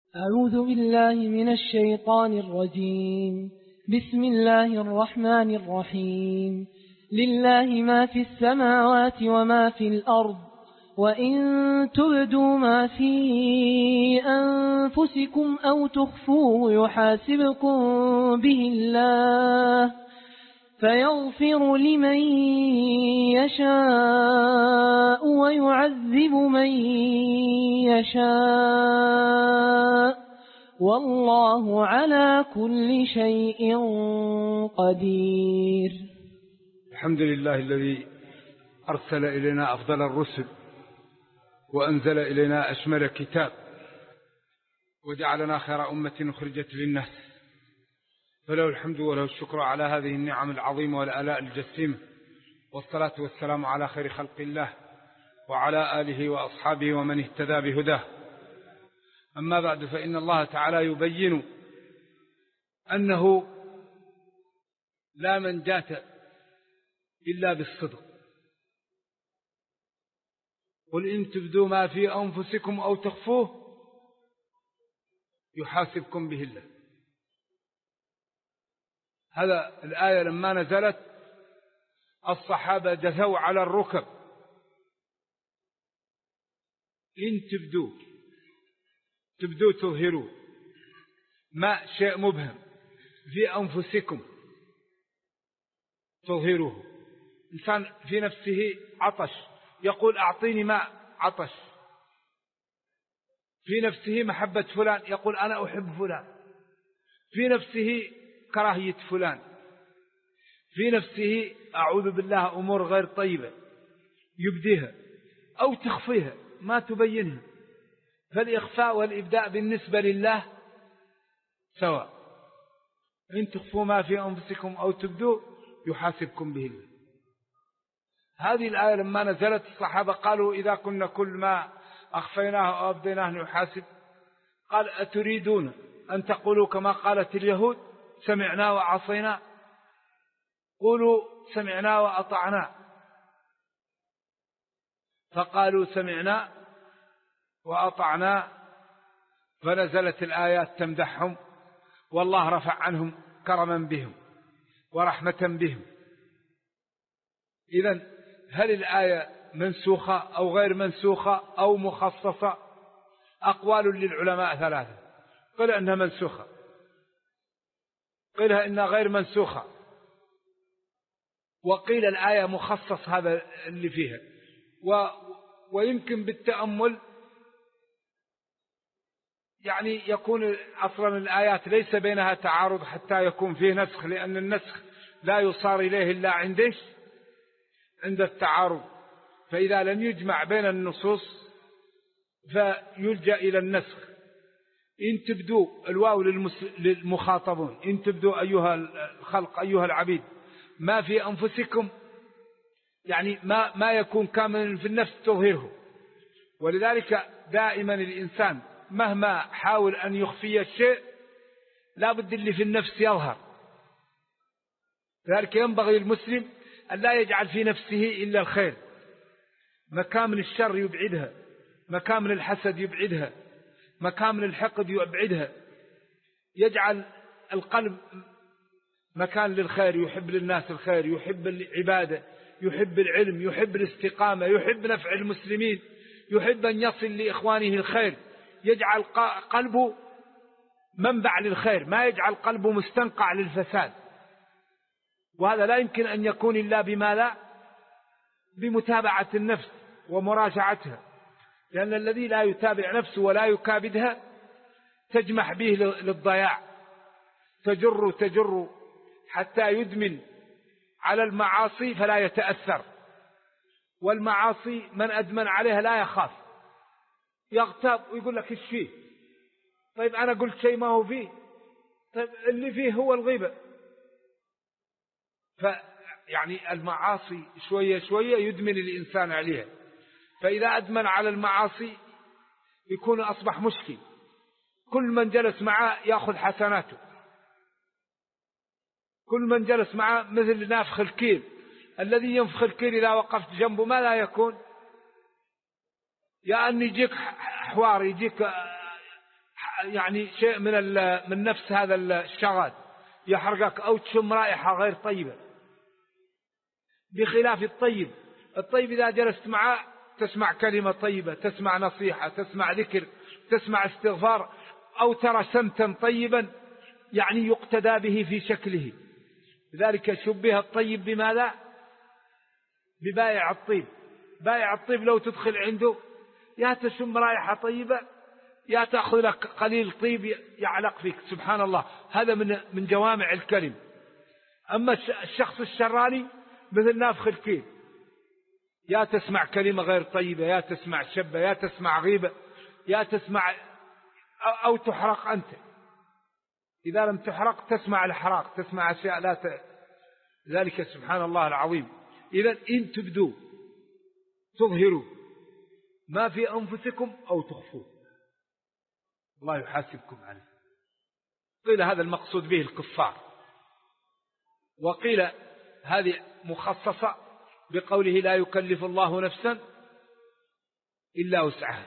أعوذ بالله من الشيطان الرجيم. بسم الله الرحمن الرحيم. لله ما في السماوات وما في الأرض، وإن تبدوا ما في أنفسكم أو تخفوه يحاسبكم به الله، فيغفر لمن يشاء ويعذب من يشاء، والله على كل شيء قدير. الحمد لله الذي أرسل إلينا أفضل الرسل، وأنزل إلينا أشمل كتاب، وجعلنا خير أمة أخرجت للناس، فله الحمد وله الشكر على هذه النعم العظيمة والآلاء الجسيمة، والصلاة والسلام على خير خلق الله وعلى آله وأصحابه ومن اهتدى بهداه. أما بعد، فإن الله تعالى يبين أنه لا منجاة إلا بالصدق. قل إن تبدوا ما في أنفسكم أو تخفوه يحاسبكم به الله. هذا الآية لما نزلت الصحابة جثوا على الركب. إن تبدوا تظهروا ما شيء مبهم في أنفسكم تظهروه. إنسان في نفسه عطش يقول أعطيني ماء، عطش. في نفسه محبة فلان يقول أنا أحب فلان. في نفسه كراهية فلان. في نفسه أعوذ بالله أمور غير طيبة يبديها أو تخفيها ما تبينها. فالإخفاء والإبداء بالنسبة لله سواء. إن تخفوا ما في أنفسكم أو تبدوا يحاسبكم به الله. هذه الآية لما نزلت الصحابة قالوا إذا كنا كل ما أخفيناه أو أبديناه نحاسب. قال أتريدون أن تقولوا كما قالت اليهود سمعنا وعصينا؟ قولوا سمعنا وأطعنا. فقالوا سمعنا وأطعنا، فنزلت الآيات تمدحهم، والله رفع عنهم كرما بهم ورحمة بهم. إذن هل الآية منسوخة أو غير منسوخة أو مخصصة؟ أقوال للعلماء ثلاثة. قيل أنها منسوخة، قيل إنها غير منسوخة، وقيل الآية مخصص هذا اللي فيها. ويمكن بالتأمل يعني يكون أصلا الآيات ليس بينها تعارض حتى يكون فيه نسخ، لأن النسخ لا يصار إليه إلا عند التعارض. فإذا لم يجمع بين النصوص فيلجأ إلى النسخ. إن تبدوا الواو للمخاطبون، إن تبدوا أيها الخلق أيها العبيد ما في أنفسكم، يعني ما يكون كامل في النفس تظهره. ولذلك دائما الإنسان مهما حاول أن يخفي الشيء لا بد اللي في النفس يظهر. لذلك ينبغي المسلم أن لا يجعل في نفسه إلا الخير. مكامن الشر يبعدها، مكامن الحسد يبعدها، مكامن الحقد يبعدها. يجعل القلب مكان للخير، يحب للناس الخير، يحب العبادة، يحب العلم، يحب الاستقامة، يحب نفع المسلمين، يحب أن يصل لإخوانه الخير. يجعل قلبه منبع للخير، ما يجعل قلبه مستنقع للفساد. وهذا لا يمكن أن يكون إلا بما لا بمتابعة النفس ومراجعتها، لأن الذي لا يتابع نفسه ولا يكابدها تجمح به للضياع، تجر حتى يدمن على المعاصي فلا يتأثر. والمعاصي من أدمن عليها لا يخاف، يغتاب ويقول لك إيش فيه؟ طيب أنا قلت شيء ما هو فيه، طيب اللي فيه هو الغيبة. فيعني المعاصي شوية شوية يدمن الإنسان عليها. فإذا أدمن على المعاصي يكون أصبح مشكل. كل من جلس معه يأخذ حسناته، كل من جلس معه مثل نافخ الكيل. الذي ينفخ الكيل إذا وقفت جنبه ما لا يكون؟ يا أن يجيك حوار، يجيك يعني شيء من نفس هذا الشغال يحرقك، أو تشم رائحة غير طيبة، بخلاف الطيب. الطيب إذا جلست معه تسمع كلمة طيبة، تسمع نصيحة، تسمع ذكر، تسمع استغفار، أو ترى سمتا طيبا يعني يقتدى به في شكله. لذلك شبه الطيب بماذا؟ ببائع الطيب. بائع الطيب لو تدخل عنده يا تشم رائحة طيبة يا تأخذ لك قليل طيب يعلق فيك. سبحان الله، هذا من جوامع الكلم. أما الشخص الشراني مثل نافخ الكيل، يا تسمع كلمة غير طيبة، يا تسمع شبة، يا تسمع غيبة، يا تسمع أو تحرق أنت. إذا لم تحرق تسمع الحراق، تسمع أشياء ذلك سبحان الله العظيم. إذا إن تبدوا تظهروا ما في أنفسكم أو تخفوه الله يحاسبكم عليه. قيل هذا المقصود به الكفار، وقيل هذه مخصصة بقوله لا يكلف الله نفسا إلا وسعها.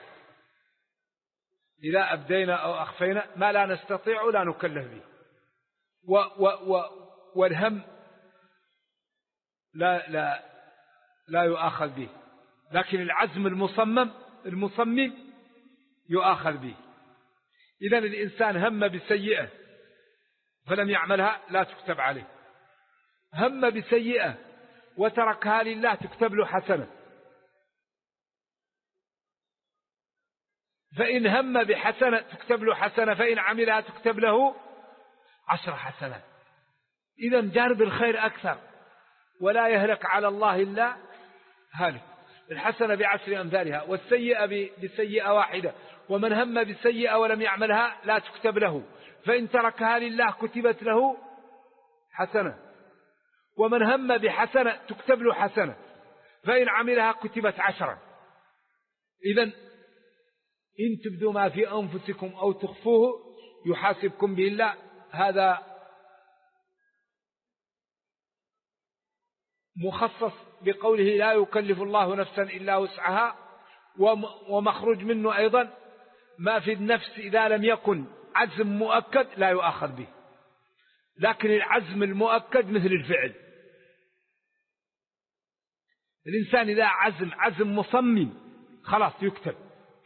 إذا أبدينا أو أخفينا ما لا نستطيع لا نكلف به. والهم لا يؤاخذ به، لكن العزم المصمم يؤاخذ به. إذن الإنسان هم بسيئة فلم يعملها لا تكتب عليه، هم بسيئة وتركها لله تكتب له حسنة. فإن هم بحسنة تكتب له حسنة، فإن عملها تكتب له 10 حسنات. إذن جانب الخير أكثر، ولا يهلك على الله إلا هالك. الحسنة ب10 أمثالها، والسيئة بسيئة واحدة. ومن هم بسيئة ولم يعملها لا تكتب له، فإن تركها لله كتبت له حسنة. ومن هم بحسنة تكتب له حسنة، فإن عملها كتبت 10. إذن إن تبدوا ما في أنفسكم أو تخفوه يحاسبكم به الله. هذا مخصص بقوله لا يكلف الله نفسا إلا وسعها، ومخرج منه أيضا ما في النفس إذا لم يكن عزم مؤكد لا يؤاخذ به، لكن العزم المؤكد مثل الفعل. الإنسان إذا عزم مصمم خلاص يكتب،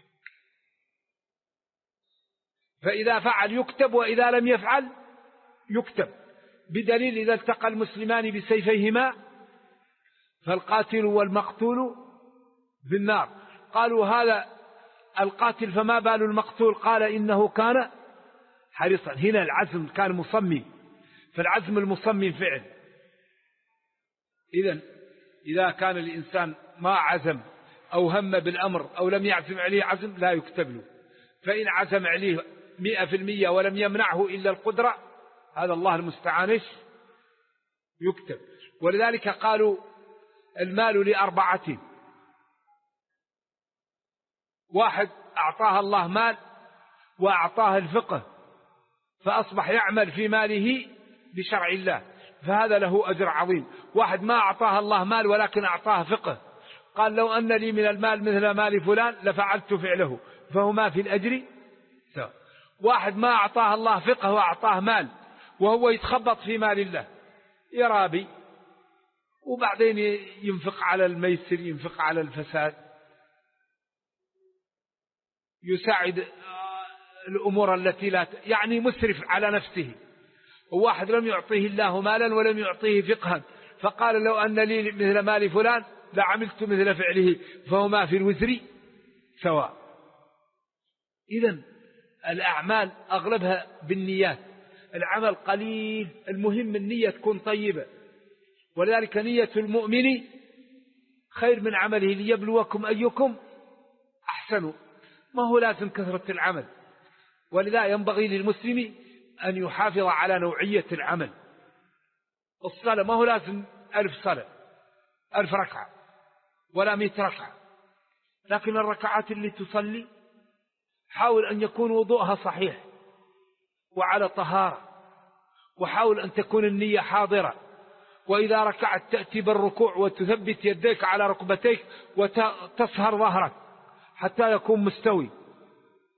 فإذا فعل يكتب، وإذا لم يفعل يكتب. بدليل إذا التقى المسلمان بسيفيهما فالقاتل والمقتول في النار. قالوا هذا القاتل فما بال المقتول؟ قال إنه كان حريصا. هنا العزم كان مصمم، فالعزم المصمم فعل. إذا كان الإنسان ما عزم أو هم بالأمر أو لم يعزم عليه عزم لا يكتب له. فإن عزم عليه 100% ولم يمنعه إلا القدرة، هذا الله المستعان يكتب. ولذلك قالوا المال ل4: واحد أعطاه الله مال وأعطاه الفقه فأصبح يعمل في ماله بشرع الله، فهذا له أجر عظيم. واحد ما أعطاه الله مال ولكن أعطاه فقه، قال لو أن لي من المال مثل مال فلان لفعلت فعله، فهما في الأجر سواء. واحد ما أعطاه الله فقه وأعطاه مال وهو يتخبط في مال الله، يرابي وبعدين ينفق على الميسر، ينفق على الفساد، يساعد الأمور التي لا يعني مسرف على نفسه. وواحد لم يعطيه الله مالا ولم يعطيه فقها، فقال لو أن لي مثل مال فلان لعملت مثل فعله، فهما في الوزر سواء. إذن الأعمال أغلبها بالنيات، العمل قليل، المهم النية تكون طيبة. ولذلك نية المؤمن خير من عمله ليبلوكم أيكم أحسن. ما هو لازم كثرة العمل، ولذا ينبغي للمسلم أن يحافظ على نوعية العمل. الصلاة ما هو لازم 1000 صلاة 1000 ركعة ولا 100 ركعة، لكن الركعات اللي تصلي حاول أن يكون وضوءها صحيح وعلى طهارة، وحاول أن تكون النية حاضرة. وإذا ركعت تأتي بالركوع وتثبت يديك على ركبتيك وتصهر ظهرك حتى يكون مستوي،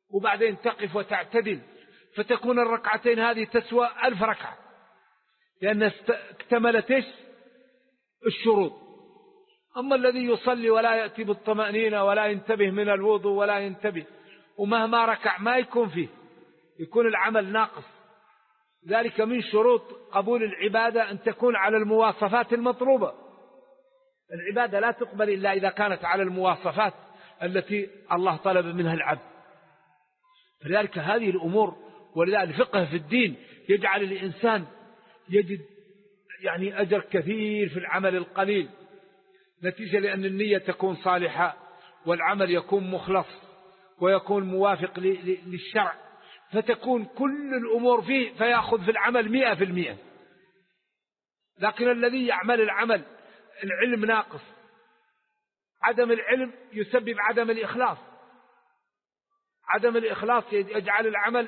وبعدين تقف وتعتدل، فتكون الركعتين هذه تسوى 1000 ركعة، لأن اكتملت الشروط. أما الذي يصلي ولا يأتي بالطمأنينة ولا ينتبه من الوضوء ولا ينتبه، ومهما ركع ما يكون فيه، يكون العمل ناقص. ذلك من شروط قبول العبادة أن تكون على المواصفات المطلوبة. العبادة لا تقبل إلا إذا كانت على المواصفات التي الله طلب منها العبد. فلذلك هذه الأمور، ولذلك الفقه في الدين يجعل الإنسان يجد يعني أجر كثير في العمل القليل، نتيجة لأن النية تكون صالحة والعمل يكون مخلص ويكون موافق للشرع، فتكون كل الأمور فيه فيأخذ في العمل 100%. لكن الذي يعمل العمل العلم ناقص، عدم العلم يسبب عدم الإخلاص، عدم الإخلاص يجعل العمل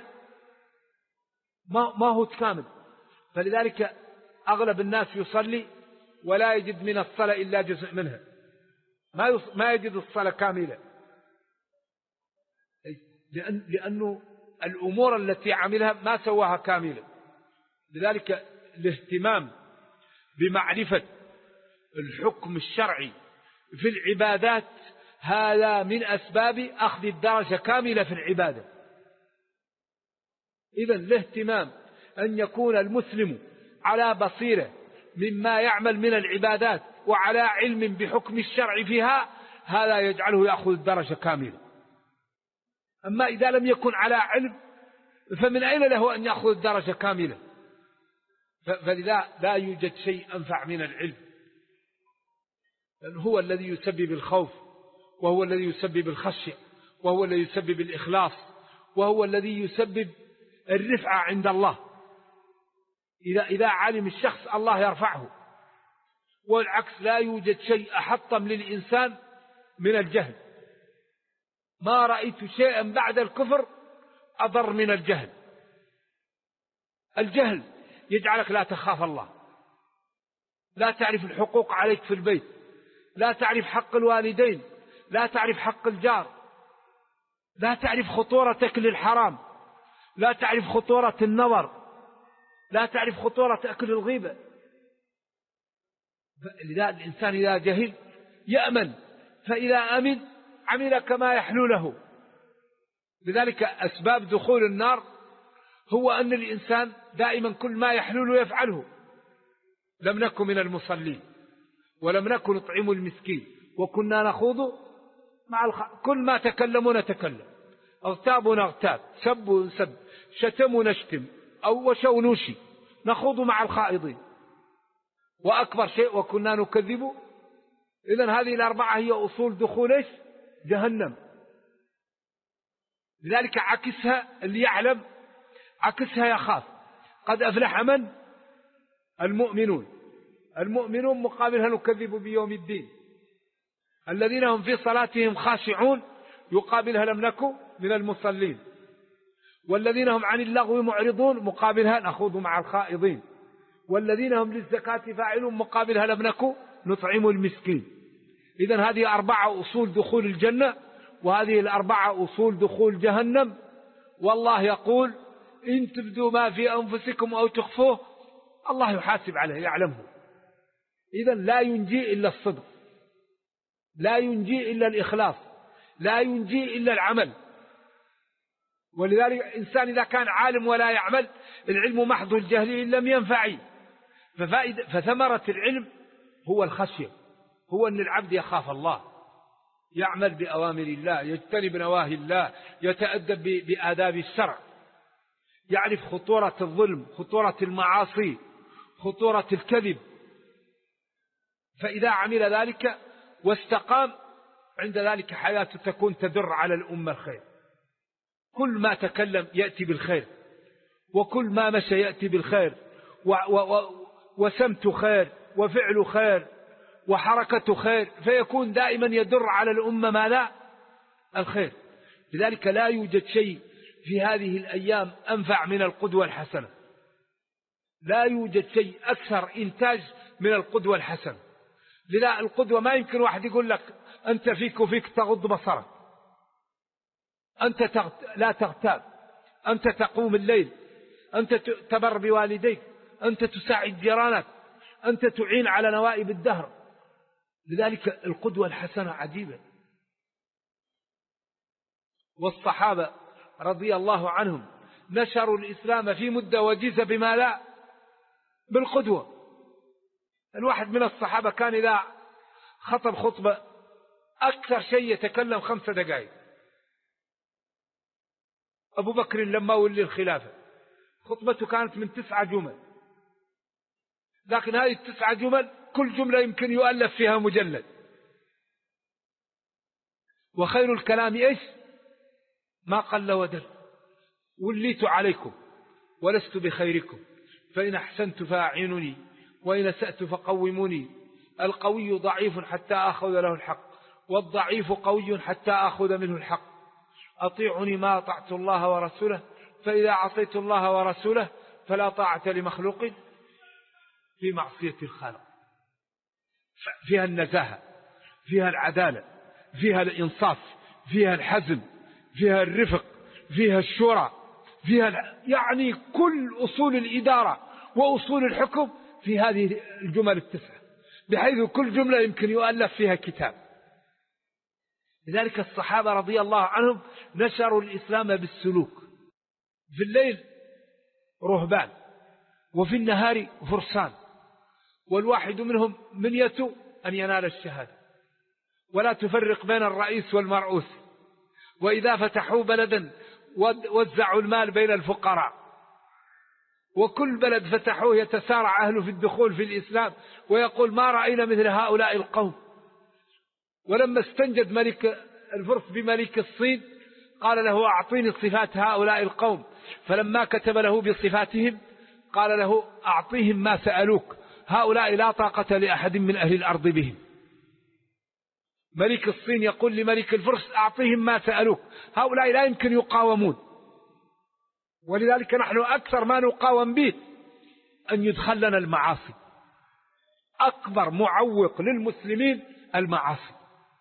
ما هو كامل. فلذلك أغلب الناس يصلي ولا يجد من الصلاة إلا جزء منها، ما يجد الصلاة كاملة، لأنه الأمور التي عملها ما سواها كاملة. لذلك الاهتمام بمعرفة الحكم الشرعي في العبادات هذا من أسباب أخذ الدرجة كاملة في العبادة. إذن الاهتمام أن يكون المسلم على بصيرة مما يعمل من العبادات وعلى علم بحكم الشرع فيها، هذا يجعله يأخذ الدرجة كاملة. أما إذا لم يكن على علم فمن أين له أن يأخذ الدرجة كاملة؟ فلذا لا يوجد شيء أنفع من العلم، لأن هو الذي يسبب الخوف، وهو الذي يسبب الخشية، وهو الذي يسبب الإخلاص، وهو الذي يسبب الرفعة عند الله. إذا علم الشخص الله يرفعه، والعكس لا يوجد شيء أحطم للإنسان من الجهل. ما رأيت شيئا بعد الكفر أضر من الجهل. الجهل يجعلك لا تخاف الله، لا تعرف الحقوق عليك في البيت، لا تعرف حق الوالدين، لا تعرف حق الجار، لا تعرف خطورة أكل الحرام، لا تعرف خطورة النظر، لا تعرف خطورة أكل الغيبة. لذا الإنسان إذا جهل يأمن، فإذا أمن عمل كما يحلو له. لذلك أسباب دخول النار هو أن الإنسان دائما كل ما يحلو له يفعله. لم نكن من المصلين، ولم نكن نطعم المسكين، وكنا نخوض مع كل ما تكلموا نتكلم، اغتابوا نغتاب، سبوا نسب، شتموا نشتم، أو وشوا نوشي، نخوض مع الخائضين. وأكبر شيء وكنا نكذب. إذن هذه الأربعة هي أصول دخول جهنم. لذلك عكسها اللي يعلم، عكسها يخاف. قد أفلح من؟ المؤمنون. المؤمنون مقابلها نكذب بيوم الدين. الذين هم في صلاتهم خاشعون يقابلها لم نكن من المصلين. والذين هم عن اللغو معرضون مقابلها نخوض مع الخائضين. والذين هم للزكاة فاعلون مقابلها لم نكن نطعم المسكين. إذن هذه 4 أصول دخول الجنة، وهذه 4 أصول دخول جهنم. والله يقول إن تبدوا ما في أنفسكم أو تخفوه الله يحاسب عليه يعلمه. إذن لا ينجي إلا الصدق، لا ينجي إلا الإخلاص، لا ينجي إلا العمل. ولذلك الإنسان إذا كان عالم ولا يعمل، العلم محض الجهل إن لم ينفع. فثمرة العلم هو الخشية، هو أن العبد يخاف الله، يعمل بأوامر الله، يجتنب نواهي الله، يتأدب بآداب الشرع، يعرف خطورة الظلم، خطورة المعاصي، خطورة الكذب. فإذا عمل ذلك واستقام، عند ذلك حياته تكون تدر على الأمة الخير. كل ما تكلم يأتي بالخير، وكل ما مشى يأتي بالخير، وسمت خير، وفعل خير، وحركة خير، فيكون دائما يدر على الأمة ماذا؟ الخير. لذلك لا يوجد شيء في هذه الأيام أنفع من القدوة الحسنة، لا يوجد شيء أكثر إنتاج من القدوة الحسنة. لذا القدوة ما يمكن واحد يقول لك أنت فيك وفيك تغض بصرك، أنت لا تغتاب، أنت تقوم الليل، أنت تبر بوالديك، أنت تساعد جيرانك، أنت تعين على نوائب الدهر. لذلك القدوة الحسنة عجيبة. والصحابة رضي الله عنهم نشروا الإسلام في مدة وجيزة بما لا بالقدوة. الواحد من الصحابة كان إذا خطب خطبة أكثر شيء يتكلم 5 دقائق. أبو بكر لما ولي الخلافة خطبته كانت من 9 جمل، لكن هذه 9 جمل كل جملة يمكن يؤلف فيها مجلد. وخير الكلام إيش؟ ما قل ودل. وليت عليكم ولست بخيركم، فإن أحسنت فأعينني وإن أسأت فقوموني. القوي ضعيف حتى أخذ له الحق، والضعيف قوي حتى أخذ منه الحق. أطيعني ما أطعت الله ورسوله، فإذا عصيت الله ورسوله فلا طاعة لمخلوق في معصية الخالق. فيها النزاهة، فيها العدالة، فيها الإنصاف، فيها الحزم، فيها الرفق، فيها الشورى، فيها يعني كل أصول الإدارة وأصول الحكم في هذه الجمل 9، بحيث كل جملة يمكن يؤلف فيها كتاب. لذلك الصحابة رضي الله عنهم نشروا الإسلام بالسلوك. في الليل رهبان، وفي النهار فرسان، والواحد منهم منيته أن ينال الشهادة، ولا تفرق بين الرئيس والمرؤوس. وإذا فتحوا بلدا وزعوا المال بين الفقراء، وكل بلد فتحوه يتسارع أهله في الدخول في الإسلام ويقول ما رأينا مثل هؤلاء القوم. ولما استنجد ملك الفرس بملك الصين قال له أعطيني صفات هؤلاء القوم، فلما كتب له بصفاتهم قال له أعطيهم ما سألوك، هؤلاء لا طاقة لأحد من أهل الأرض بهم. ملك الصين يقول لملك الفرس أعطيهم ما سألوك، هؤلاء لا يمكن يقاومون. ولذلك نحن أكثر ما نقاوم به أن يدخل لنا المعاصي. أكبر معوق للمسلمين المعاصي،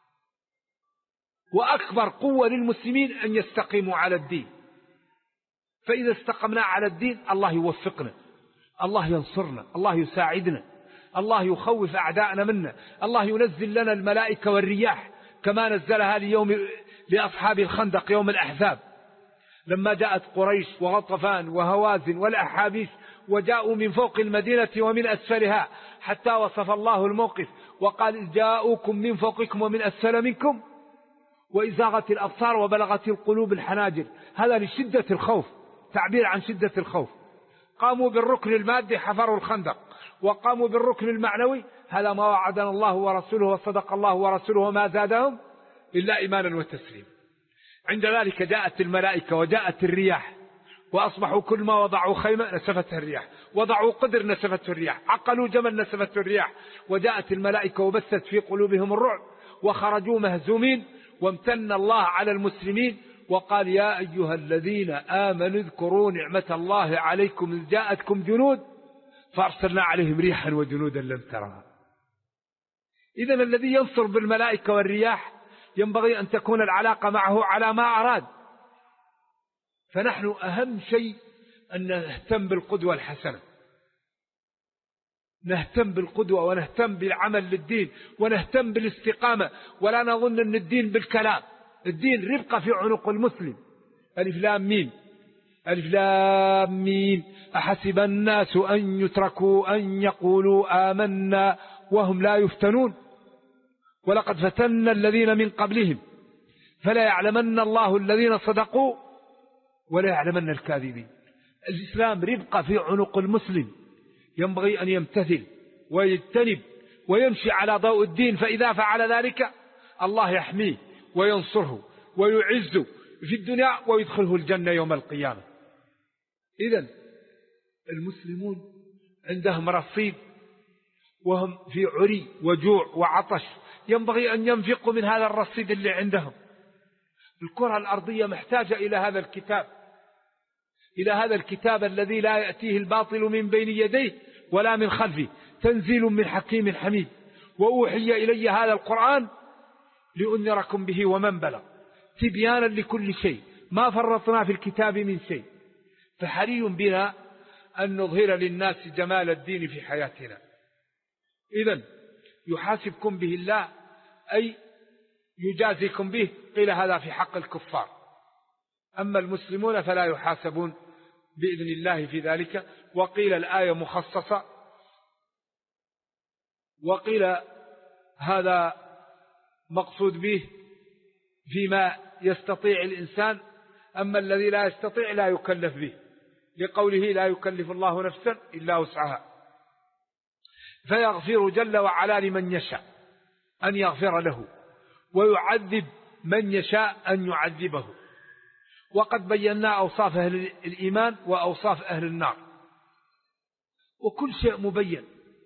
وأكبر قوة للمسلمين أن يستقيموا على الدين. فإذا استقمنا على الدين الله يوفقنا، الله ينصرنا، الله يساعدنا، الله يخوف أعداءنا منا، الله ينزل لنا الملائكة والرياح كما نزلها اليوم لأصحاب الخندق يوم الأحزاب، لما جاءت قريش وغطفان وهوازن والأحابيش وجاءوا من فوق المدينة ومن أسفلها، حتى وصف الله الموقف وقال جاءوكم من فوقكم ومن أسفل منكم وإزاغت الأبصار وبلغت القلوب الحناجر. هذا لشدة الخوف، تعبير عن شدة الخوف. قاموا بالركن المادي حفروا الخندق، وقاموا بالركن المعنوي، هذا ما وعدنا الله ورسوله وصدق الله ورسوله وما زادهم إلا إيمانا وتسليما. عند ذلك جاءت الملائكة وجاءت الرياح، وأصبحوا كل ما وضعوا خيمة نسفتها الرياح، وضعوا قدر نسفته الرياح، عقلوا جمل نسفته الرياح، وجاءت الملائكة وبثت في قلوبهم الرعب وخرجوا مهزومين. وامتن الله على المسلمين وقال يا أيها الذين آمنوا اذكروا نعمة الله عليكم إذ جاءتكم جنود فأرسلنا عليهم ريحا وجنودا لم ترها. إذن الذي ينصر بالملائكة والرياح ينبغي أن تكون العلاقة معه على ما أراد. فنحن أهم شيء أن نهتم بالقدوة الحسنة، نهتم بالقدوة ونهتم بالعمل للدين ونهتم بالاستقامة، ولا نظن أن الدين بالكلام. الدين ربقة في عنق المسلم. ألف لام ميم، ألف لام ميم، أحسب الناس أن يتركوا أن يقولوا آمنا وهم لا يفتنون ولقد فتنا الذين من قبلهم فلا يعلمن الله الذين صدقوا ولا يعلمن الكاذبين. الإسلام ربقة في عنق المسلم، ينبغي أن يمتثل ويجتنب ويمشي على ضوء الدين، فإذا فعل ذلك الله يحميه وينصره ويعزه في الدنيا ويدخله الجنة يوم القيامة. إذن المسلمون عندهم رصيد وهم في عري وجوع وعطش، ينبغي أن ينفقوا من هذا الرصيد اللي عندهم. الكرة الأرضية محتاجة إلى هذا الكتاب، إلى هذا الكتاب الذي لا يأتيه الباطل من بين يديه ولا من خلفه، تنزيل من حكيم حميد. وأوحي إلي هذا القرآن لأنذركم به ومن بلغ، تبيانا لكل شيء ما فرطنا في الكتاب من شيء. فحري بنا أن نظهر للناس جمال الدين في حياتنا. إذن يحاسبكم به الله أي يجازيكم به. قيل هذا في حق الكفار، أما المسلمون فلا يحاسبون بإذن الله في ذلك. وقيل الآية مخصصة، وقيل هذا مقصود به فيما يستطيع الإنسان، أما الذي لا يستطيع لا يكلف به، لقوله لا يكلف الله نفسا إلا وسعها. فيغفر جل وعلا لمن يشاء أن يغفر له، ويعذب من يشاء أن يعذبه. وقد بينا أوصاف أهل الإيمان وأوصاف أهل النار، وكل شيء مبين.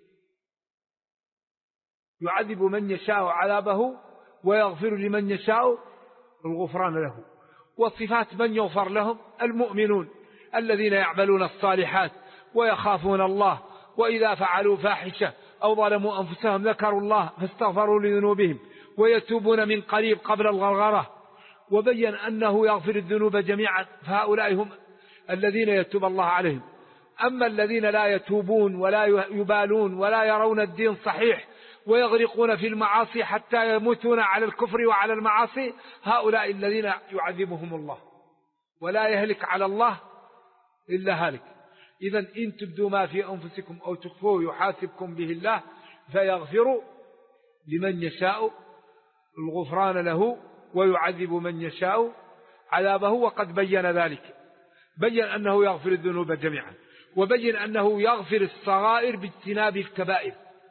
يعذب من يشاء عذابه ويغفر لمن يشاء الغفران له. وصفات من يغفر لهم: المؤمنون الذين يعملون الصالحات ويخافون الله، وإذا فعلوا فاحشة أو ظلموا أنفسهم ذكروا الله فاستغفروا لذنوبهم ويتوبون من قريب قبل الغرغرة. وبين أنه يغفر الذنوب جميعا، فهؤلاء هم الذين يتوب الله عليهم. أما الذين لا يتوبون ولا يبالون ولا يرون الدين صحيح ويغرقون في المعاصي حتى يموتون على الكفر وعلى المعاصي، هؤلاء الذين يعذبهم الله، ولا يهلك على الله إلا هالك. إذن إن تبدوا ما في أنفسكم أو تخفوه يحاسبكم به الله فيغفر لمن يشاء الغفران له ويعذب من يشاء عذابه. وقد بين ذلك، بين أنه يغفر الذنوب جميعا، وبين أنه يغفر الصغائر باجتناب الكبائر،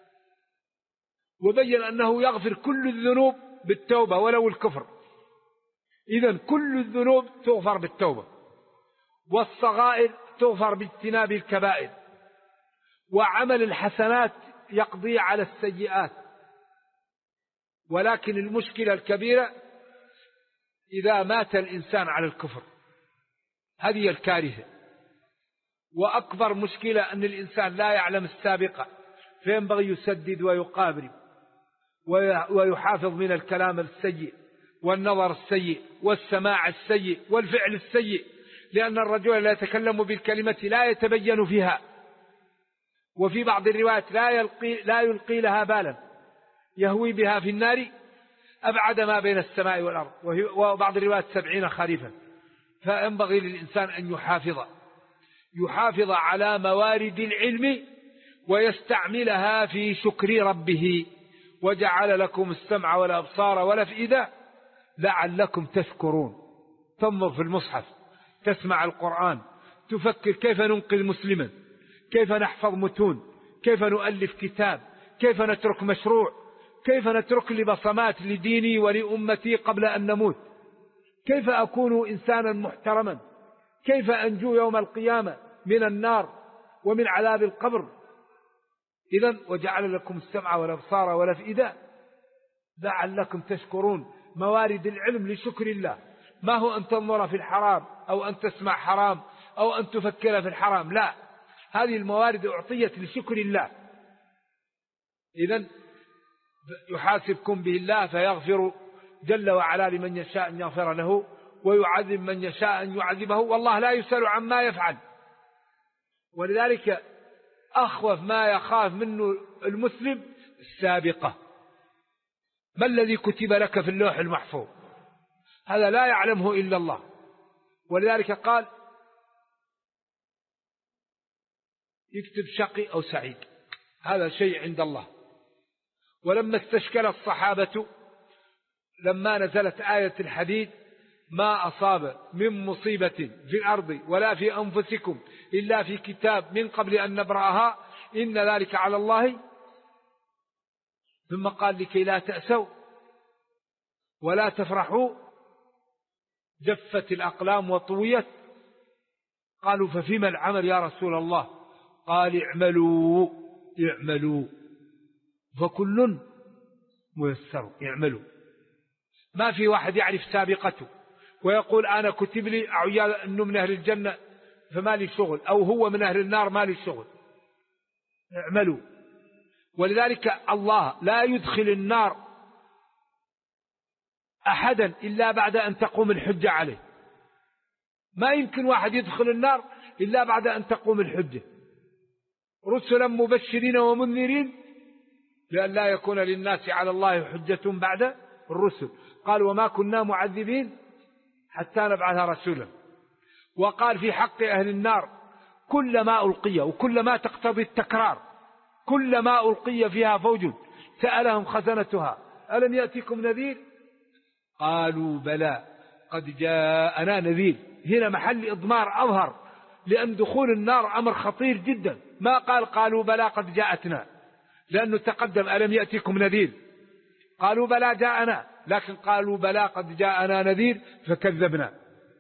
وبين أنه يغفر كل الذنوب بالتوبة ولو الكفر. إذن كل الذنوب تغفر بالتوبة، والصغائر تغفر باجتناب الكبائر، وعمل الحسنات يقضي على السيئات. ولكن المشكلة الكبيرة إذا مات الإنسان على الكفر، هذه الكارثة. وأكبر مشكلة أن الإنسان لا يعلم السابقة، فينبغي يسدد ويقابل ويحافظ من الكلام السيء والنظر السيء والسماع السيء والفعل السيء، لأن الرجل لا يتكلم بالكلمة لا يتبين فيها، وفي بعض الروايات لا يلقي لها بالا، يهوي بها في النار أبعد ما بين السماء والأرض، وبعض الروايات 70 خريفا. فينبغي للإنسان أن يحافظ على موارد العلم ويستعملها في شكر ربه. وجعل لكم السمع والأبصار والأفئدة لعلكم تشكرون. تنظر في المصحف، تسمع القرآن، تفكر كيف ننقذ مسلما، كيف نحفظ متون، كيف نؤلف كتاب، كيف نترك مشروع، كيف نترك لي بصمات لديني ولأمتي قبل أن نموت، كيف أكون إنسانا محترما، كيف أنجو يوم القيامة من النار ومن عذاب القبر. إذن وجعل لكم السمع والأبصار والأفئدة لعلكم تشكرون. موارد العلم لشكر الله، ما هو أن تنظر في الحرام أو أن تسمع حرام أو أن تفكر في الحرام، لا، هذه الموارد أعطيت لشكر الله. إذن يحاسبكم به الله فيغفر جل وعلا لمن يشاء أن يغفر له، ويعذب من يشاء أن يعذبه، والله لا يسأل عما يفعل. ولذلك أخوف ما يخاف منه المسلم السابقة. ما الذي كتب لك في اللوح المحفوظ؟ هذا لا يعلمه إلا الله. ولذلك قال يكتب شقي أو سعيد، هذا شيء عند الله. ولما استشكل الصحابة لما نزلت آية الحديد: ما أصاب من مصيبة في الأرض ولا في أنفسكم إلا في كتاب من قبل أن نبرأها إن ذلك على الله. ثم قال: لكي لا تأسوا ولا تفرحوا جفت الأقلام وطويت. قالوا: ففيما العمل يا رسول الله؟ قال: اعملوا فكل ميسر. اعملوا. ما في واحد يعرف سابقته ويقول أنا كتب لي أعيا أنه من أهل الجنة فما لي شغل، أو هو من أهل النار ما لي شغل. اعملوا. ولذلك الله لا يدخل النار أحدا إلا بعد أن تقوم الحجة عليه. ما يمكن واحد يدخل النار إلا بعد أن تقوم الحجة. رسلا مبشرين ومنذرين لأن لا يكون للناس على الله حجة بعد الرسل. قال وما كنا معذبين حتى نبعث رسولا. وقال في حق أهل النار كلما ألقي، وكلما تقتضي التكرار، كلما ألقي فيها فوج سألهم خزنتها ألم يأتكم نذير قالوا بلى قد جاءنا نذير. هنا محل إضمار أظهر، لأن دخول النار أمر خطير جدا. ما قالوا بلى قد جاءتنا، لأنه تقدم ألم يأتكم نذير، قالوا بلى جاءنا، لكن قالوا بلى قد جاءنا نذير فكذبنا.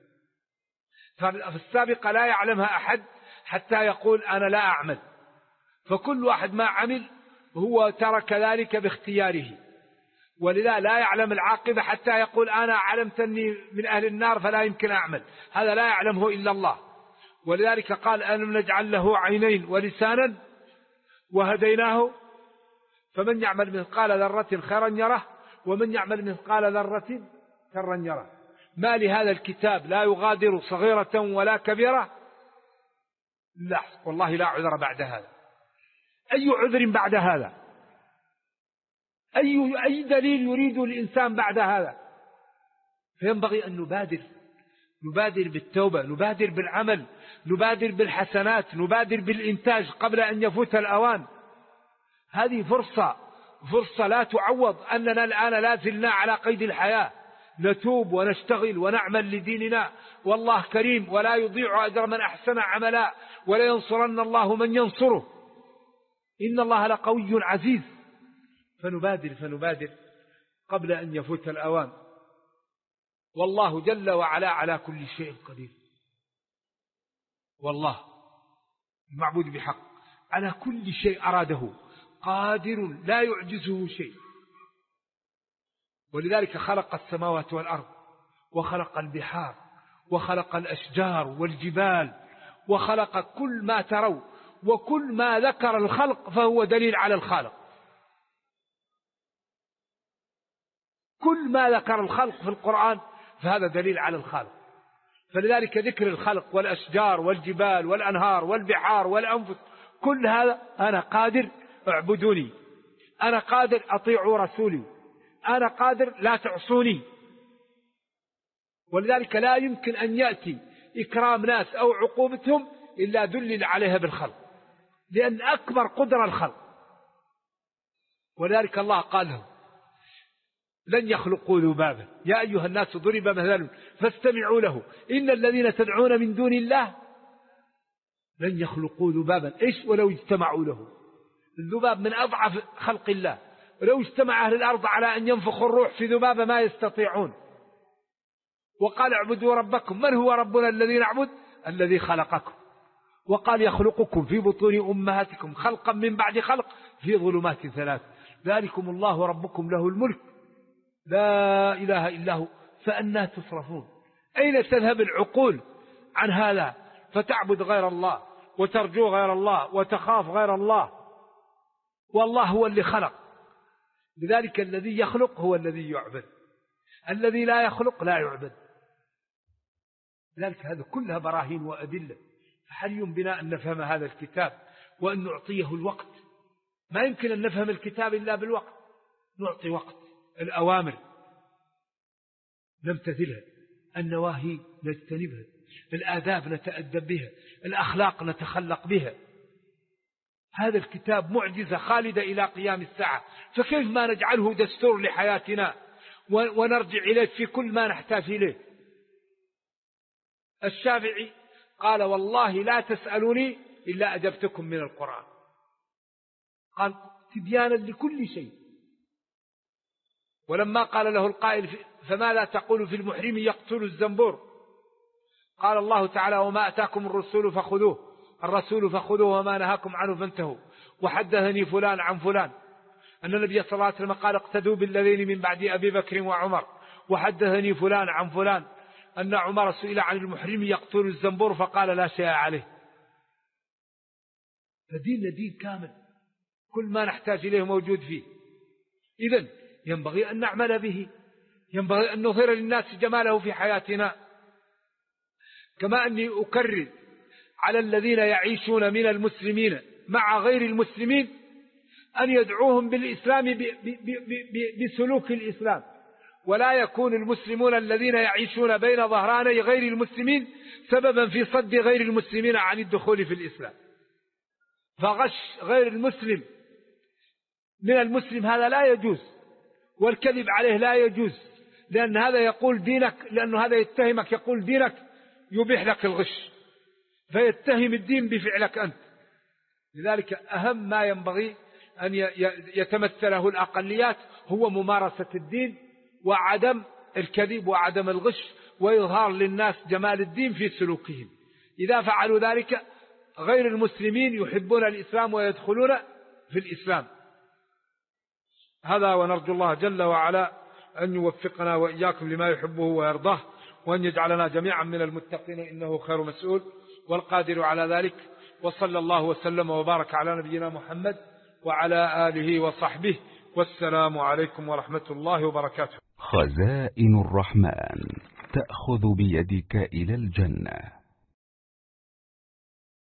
فالسابقة لا يعلمها أحد حتى يقول أنا لا أعمل، فكل واحد ما عمل هو ترك ذلك باختياره، ولذا لا يعلم العاقبة حتى يقول أنا علمت أني من أهل النار فلا يمكن أعمل. هذا لا يعلمه إلا الله. ولذلك قال ألم نجعل له عينين ولسانا وهديناه فمن يعمل مثقال ذرة خيرا يره ومن يعمل مثقال ذرة شرا يره. ما لهذا الكتاب لا يغادر صغيرة ولا كبيرة؟ لا والله لا عذر بعد هذا. أي عذر بعد هذا؟ أي دليل يريد الإنسان بعد هذا؟ فينبغي أن نبادر بالتوبة، نبادر بالعمل، نبادر بالحسنات، نبادر بالإنتاج قبل أن يفوت الأوان. هذه فرصة لا تعوض. أننا الآن لا زلنا على قيد الحياة، نتوب ونشتغل ونعمل لديننا، والله كريم ولا يضيع أجر من أحسن عملا، ولا ينصرن الله من ينصره، إن الله لقوي عزيز. فنبادر قبل أن يفوت الأوان. والله جل وعلا على كل شيء قدير. والله المعبود بحق على كل شيء أراده قادر لا يعجزه شيء. ولذلك خلق السماوات والأرض وخلق البحار وخلق الأشجار والجبال وخلق كل ما تروا، وكل ما ذكر الخلق فهو دليل على الخالق. كل ما ذكر الخلق في القرآن فهذا دليل على الخالق. فلذلك ذكر الخلق والأشجار والجبال والأنهار والبحار والأنفس، كل هذا أنا قادر اعبدوني، أنا قادر أطيعوا رسولي، أنا قادر لا تعصوني. ولذلك لا يمكن أن يأتي إكرام ناس أو عقوبتهم إلا دلل عليها بالخلق، لأن أكبر قدرة الخلق. ولذلك الله قال لهم لن يخلقوا ذبابا يا أيها الناس ضرب مثل فاستمعوا له إن الذين تدعون من دون الله لن يخلقوا ذبابا. إيش؟ ولو اجتمعوا له. الذباب من أضعف خلق الله، ولو اجتمع أهل الأرض على أن ينفخوا الروح في ذبابة ما يستطيعون. وقال اعبدوا ربكم. من هو ربنا الذي نعبد؟ الذي خلقكم. وقال يخلقكم في بطون أمهاتكم خلقا من بعد خلق في ظلمات ثلاث ذلكم الله ربكم له الملك لا إله إلا هو فأنى تصرفون. أين تذهب العقول عن هذا فتعبد غير الله وترجو غير الله وتخاف غير الله؟ والله هو اللي خلق. لذلك الذي يخلق هو الذي يعبد، الذي لا يخلق لا يعبد. لذلك هذا كلها براهين وأدلة. فحري بنا أن نفهم هذا الكتاب وأن نعطيه الوقت. ما يمكن أن نفهم الكتاب إلا بالوقت. نعطي وقت. الأوامر نمتثلها، النواهي نجتنبها، الآداب نتأدب بها، الأخلاق نتخلق بها. هذا الكتاب معجزة خالدة إلى قيام الساعة. فكيف ما نجعله دستور لحياتنا ونرجع إليه في كل ما نحتاج إليه؟ الشافعي قال والله لا تسألوني إلا أجبتكم من القرآن. قال تبيانا لكل شيء. ولما قال له القائل فماذا تقول في المحرم يقتل الزنبور؟ قال الله تعالى وما أتاكم الرسول فخذوه وما نهاكم عنه فانتهوا. وحدثني فلان عن فلان أن النبي صلى الله عليه وسلم قال اقتدوا بالذين من بعد أبي بكر وعمر. وحدثني فلان عن فلان أن عمر سئل عن المحرم يقتل الزنبور فقال لا شيء عليه. فديننا دين كامل، كل ما نحتاج إليه موجود فيه. إذن ينبغي أن نعمل به، ينبغي أن نظهر للناس جماله في حياتنا. كما أني أكرر على الذين يعيشون من المسلمين مع غير المسلمين أن يدعوهم بالإسلام بسلوك الإسلام، ولا يكون المسلمون الذين يعيشون بين ظهراني غير المسلمين سببا في صد غير المسلمين عن الدخول في الإسلام. فغش غير المسلم من المسلم هذا لا يجوز، والكذب عليه لا يجوز، لأن هذا يقول دينك، لأنه هذا يتهمك يقول دينك يبيح لك الغش، فيتهم الدين بفعلك أنت. لذلك أهم ما ينبغي أن يتمثله الأقليات هو ممارسة الدين وعدم الكذب وعدم الغش، وإظهار للناس جمال الدين في سلوكهم. إذا فعلوا ذلك غير المسلمين يحبون الإسلام ويدخلون في الإسلام. هذا، ونرجو الله جل وعلا أن يوفقنا وإياكم لما يحبه ويرضاه، وأن يجعلنا جميعا من المتقين، إنه خير مسؤول والقادر على ذلك. وصلى الله وسلم وبارك على نبينا محمد وعلى آله وصحبه، والسلام عليكم ورحمة الله وبركاته. خزائن الرحمن تأخذ بيدك إلى الجنة.